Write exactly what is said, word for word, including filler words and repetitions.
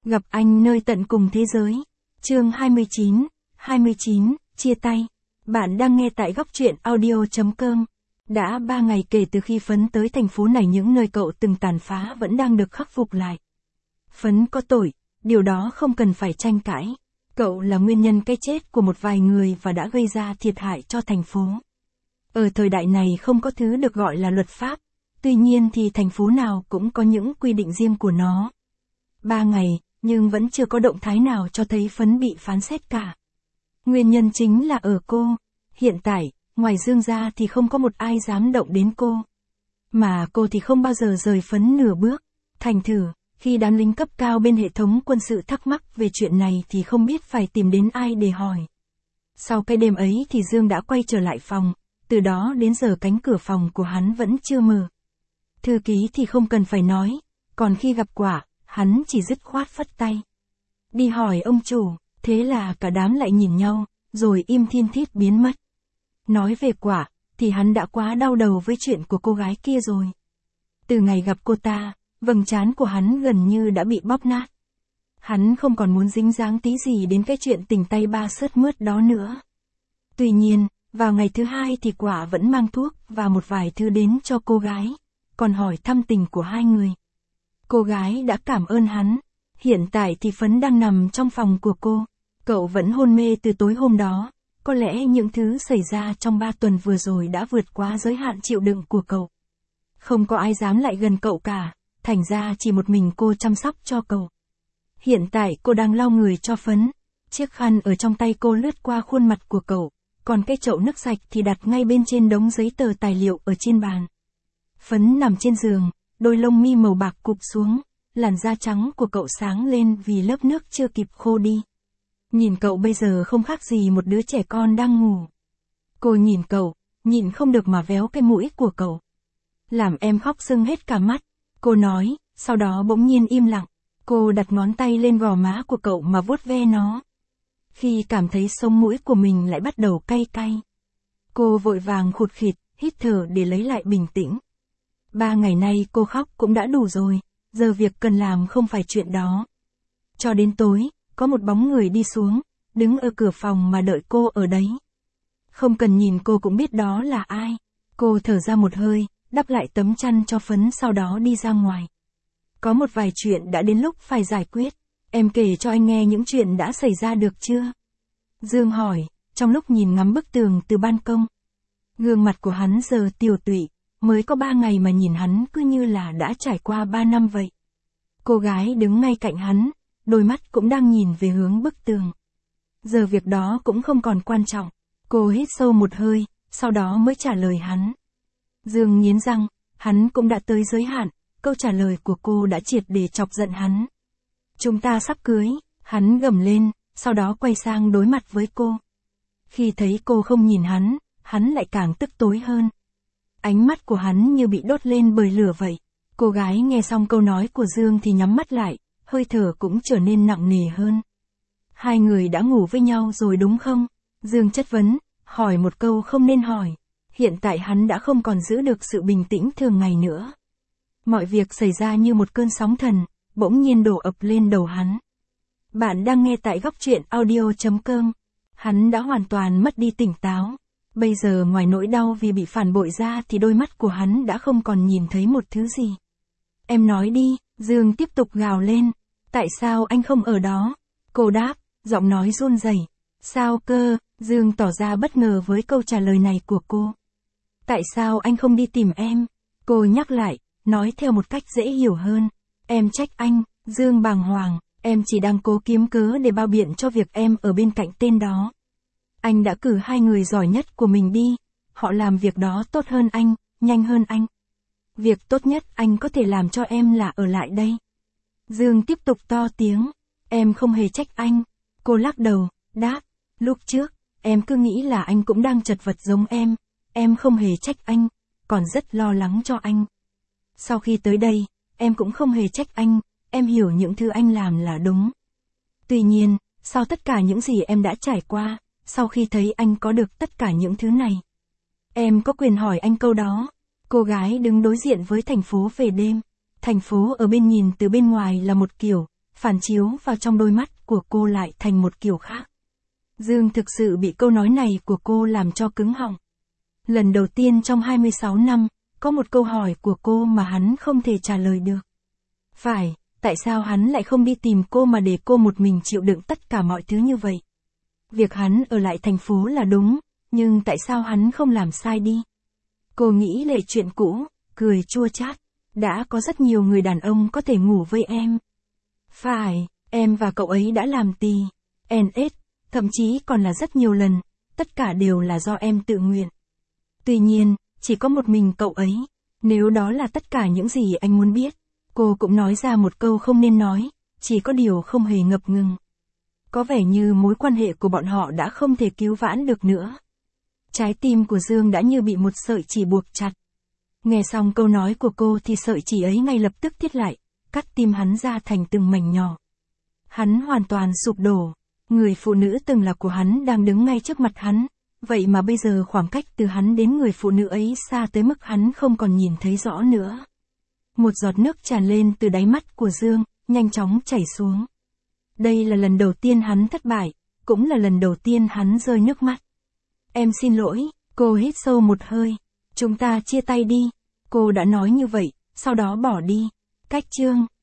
Gặp anh nơi tận cùng thế giới. Chương hai mươi chín, hai mươi chín, chia tay. Bạn đang nghe tại góc truyện audio.com. Đã ba ngày kể từ khi Phấn tới thành phố này, những nơi cậu từng tàn phá vẫn đang được khắc phục lại. Phấn có tội, điều đó không cần phải tranh cãi. Cậu là nguyên nhân cái chết của một vài người và đã gây ra thiệt hại cho thành phố. Ở thời đại này không có thứ được gọi là luật pháp, tuy nhiên thì thành phố nào cũng có những quy định riêng của nó. Ba ngày, nhưng vẫn chưa có động thái nào cho thấy Phấn bị phán xét cả. Nguyên nhân chính là ở cô. Hiện tại, ngoài Dương ra thì không có một ai dám động đến cô. Mà cô thì không bao giờ rời Phấn nửa bước. Thành thử, khi đám lính cấp cao bên hệ thống quân sự thắc mắc về chuyện này thì không biết phải tìm đến ai để hỏi. Sau cái đêm ấy thì Dương đã quay trở lại phòng, từ đó đến giờ cánh cửa phòng của hắn vẫn chưa mở. Thư ký thì không cần phải nói, còn khi gặp Quả, hắn chỉ dứt khoát phất tay. Đi hỏi ông chủ, thế là cả đám lại nhìn nhau, rồi im thiên thít biến mất. Nói về Quả, thì hắn đã quá đau đầu với chuyện của cô gái kia rồi. Từ ngày gặp cô ta, vầng trán của hắn gần như đã bị bóp nát. Hắn không còn muốn dính dáng tí gì đến cái chuyện tình tay ba sướt mướt đó nữa. Tuy nhiên, vào ngày thứ hai thì Quả vẫn mang thuốc và một vài thứ đến cho cô gái, còn hỏi thăm tình của hai người. Cô gái đã cảm ơn hắn. Hiện tại thì Phấn đang nằm trong phòng của cô. Cậu vẫn hôn mê từ tối hôm đó. Có lẽ những thứ xảy ra trong ba tuần vừa rồi đã vượt quá giới hạn chịu đựng của cậu. Không có ai dám lại gần cậu cả, thành ra chỉ một mình cô chăm sóc cho cậu. Hiện tại cô đang lau người cho Phấn. Chiếc khăn ở trong tay cô lướt qua khuôn mặt của cậu, còn cái chậu nước sạch thì đặt ngay bên trên đống giấy tờ tài liệu ở trên bàn. Phấn nằm trên giường, đôi lông mi màu bạc cụp xuống, làn da trắng của cậu sáng lên vì lớp nước chưa kịp khô đi. Nhìn cậu bây giờ không khác gì một đứa trẻ con đang ngủ. Cô nhìn cậu, nhìn không được mà véo cái mũi của cậu. Làm em khóc sưng hết cả mắt, cô nói, sau đó bỗng nhiên im lặng. Cô đặt ngón tay lên gò má của cậu mà vuốt ve nó. Khi cảm thấy sống mũi của mình lại bắt đầu cay cay, cô vội vàng khụt khịt, hít thở để lấy lại bình tĩnh. Ba ngày nay cô khóc cũng đã đủ rồi, giờ việc cần làm không phải chuyện đó. Cho đến tối, có một bóng người đi xuống, đứng ở cửa phòng mà đợi cô ở đấy. Không cần nhìn cô cũng biết đó là ai. Cô thở ra một hơi, đắp lại tấm chăn cho Phấn sau đó đi ra ngoài. Có một vài chuyện đã đến lúc phải giải quyết. Em kể cho anh nghe những chuyện đã xảy ra được chưa? Dương hỏi, trong lúc nhìn ngắm bức tường từ ban công. Gương mặt của hắn giờ tiều tụy, mới có ba ngày mà nhìn hắn cứ như là đã trải qua ba năm vậy. Cô gái đứng ngay cạnh hắn, đôi mắt cũng đang nhìn về hướng bức tường. Giờ việc đó cũng không còn quan trọng. Cô hít sâu một hơi, sau đó mới trả lời hắn. Dương nghiến răng, hắn cũng đã tới giới hạn, câu trả lời của cô đã triệt để chọc giận hắn. Chúng ta sắp cưới, hắn gầm lên, sau đó quay sang đối mặt với cô. Khi thấy cô không nhìn hắn, hắn lại càng tức tối hơn. Ánh mắt của hắn như bị đốt lên bởi lửa vậy. Cô gái nghe xong câu nói của Dương thì nhắm mắt lại, hơi thở cũng trở nên nặng nề hơn. Hai người đã ngủ với nhau rồi đúng không? Dương chất vấn, hỏi một câu không nên hỏi. Hiện tại hắn đã không còn giữ được sự bình tĩnh thường ngày nữa. Mọi việc xảy ra như một cơn sóng thần, bỗng nhiên đổ ập lên đầu hắn. Bạn đang nghe tại góc truyện audio.com. Hắn đã hoàn toàn mất đi tỉnh táo. Bây giờ ngoài nỗi đau vì bị phản bội ra thì đôi mắt của hắn đã không còn nhìn thấy một thứ gì. Em nói đi, Dương tiếp tục gào lên. Tại sao anh không ở đó? Cô đáp, giọng nói run rẩy. Sao cơ? Dương tỏ ra bất ngờ với câu trả lời này của cô. Tại sao anh không đi tìm em? Cô nhắc lại, nói theo một cách dễ hiểu hơn. Em trách anh. Dương bàng hoàng, em chỉ đang cố kiếm cớ để bao biện cho việc em ở bên cạnh tên đó. Anh đã cử hai người giỏi nhất của mình đi. Họ làm việc đó tốt hơn anh, nhanh hơn anh. Việc tốt nhất anh có thể làm cho em là ở lại đây. Dương tiếp tục to tiếng. Em không hề trách anh. Cô lắc đầu, đáp. Lúc trước, em cứ nghĩ là anh cũng đang chật vật giống em. Em không hề trách anh, còn rất lo lắng cho anh. Sau khi tới đây, em cũng không hề trách anh. Em hiểu những thứ anh làm là đúng. Tuy nhiên, sau tất cả những gì em đã trải qua, sau khi thấy anh có được tất cả những thứ này, em có quyền hỏi anh câu đó. Cô gái đứng đối diện với thành phố về đêm. Thành phố ở bên nhìn từ bên ngoài là một kiểu, phản chiếu vào trong đôi mắt của cô lại thành một kiểu khác. Dương thực sự bị câu nói này của cô làm cho cứng họng. Lần đầu tiên trong hai mươi sáu năm, có một câu hỏi của cô mà hắn không thể trả lời được. Phải, tại sao hắn lại không đi tìm cô mà để cô một mình chịu đựng tất cả mọi thứ như vậy? Việc hắn ở lại thành phố là đúng, nhưng tại sao hắn không làm sai đi? Cô nghĩ lại chuyện cũ, cười chua chát. Đã có rất nhiều người đàn ông có thể ngủ với em. Phải, em và cậu ấy đã làm tì, en ét, thậm chí còn là rất nhiều lần, tất cả đều là do em tự nguyện. Tuy nhiên, chỉ có một mình cậu ấy, nếu đó là tất cả những gì anh muốn biết, cô cũng nói ra một câu không nên nói, chỉ có điều không hề ngập ngừng. Có vẻ như mối quan hệ của bọn họ đã không thể cứu vãn được nữa. Trái tim của Dương đã như bị một sợi chỉ buộc chặt. Nghe xong câu nói của cô thì sợi chỉ ấy ngay lập tức thiết lại, cắt tim hắn ra thành từng mảnh nhỏ. Hắn hoàn toàn sụp đổ. Người phụ nữ từng là của hắn đang đứng ngay trước mặt hắn, vậy mà bây giờ khoảng cách từ hắn đến người phụ nữ ấy xa tới mức hắn không còn nhìn thấy rõ nữa. Một giọt nước tràn lên từ đáy mắt của Dương, nhanh chóng chảy xuống. Đây là lần đầu tiên hắn thất bại, cũng là lần đầu tiên hắn rơi nước mắt. Em xin lỗi, cô hít sâu một hơi. Chúng ta chia tay đi. Cô đã nói như vậy, sau đó bỏ đi. Cách chương